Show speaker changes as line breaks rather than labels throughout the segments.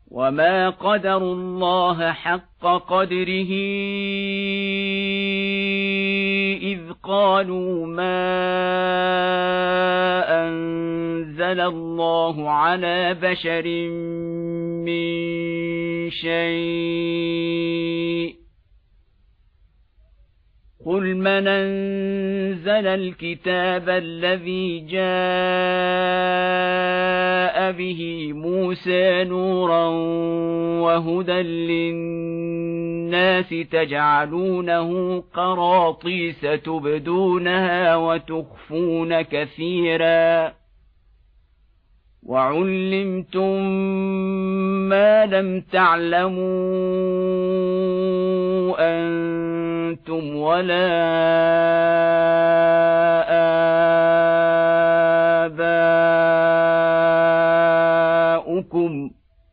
وما قدروا الله حق قدره إذ قالوا ما أنزل الله على بشر من شيء قل من أنزل الكتاب الذي جاء به موسى نورا وهدى للناس تجعلونه قراطيس تبدونها وتخفون كثيرا وعلمتم ما لم تعلموا أنتم ولا آباؤكم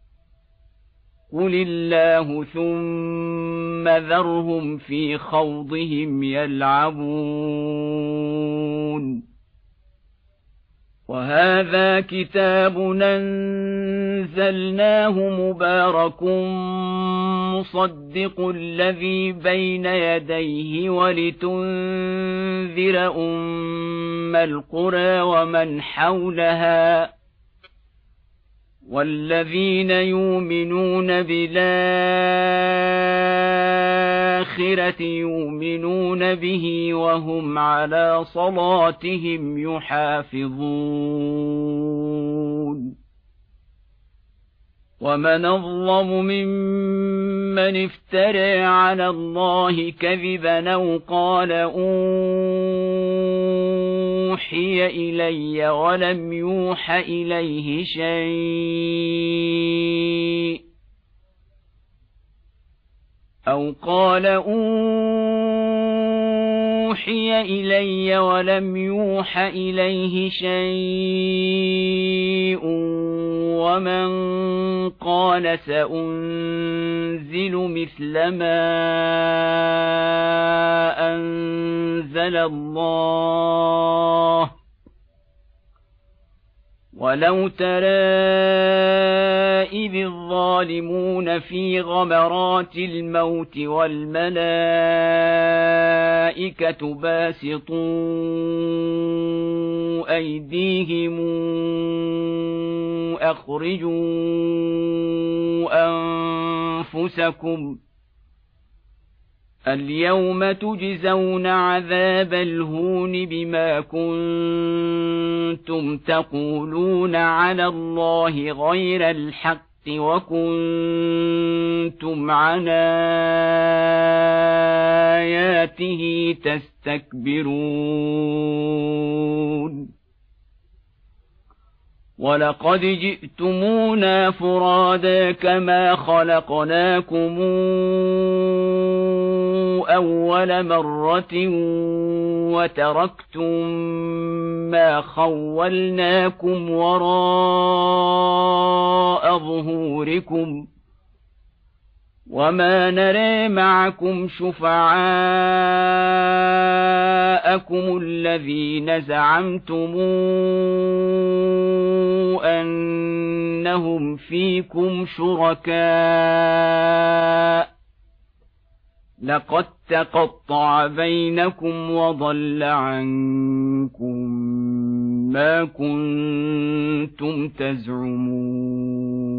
قل الله ثم ذرهم في خوضهم يلعبون وهذا كتاب أنزلناه مبارك مصدق الذي بين يديه ولتنذر أم القرى ومن حولها والذين يؤمنون بالآخرة يؤمنون به وهم على صلاتهم يحافظون ومن أظلم ممن افترى على الله كذبا أو قال أوحي إلي ولم يوح إليه شيء أو قال أوحي إلي ولم يوح إليه شيء ومن قال سأنزل مثل ما أنزل الله ولو ترى إذ الظالمون في غمرات الموت والملائكة باسطوا أيديهم أخرجوا أنفسكم اليوم تجزون عذاب الهون بما كنتم تقولون على الله غير الحق وكنتم عن آياته تستكبرون ولقد جئتمونا فرادا كما خلقناكم أول مرة وتركتم ما خولناكم وراء ظهوركم وما نرى معكم شفعاءكم الذين زعمتم أنهم فيكم شركاء لقد تقطع بينكم وضل عنكم ما كنتم تزعمون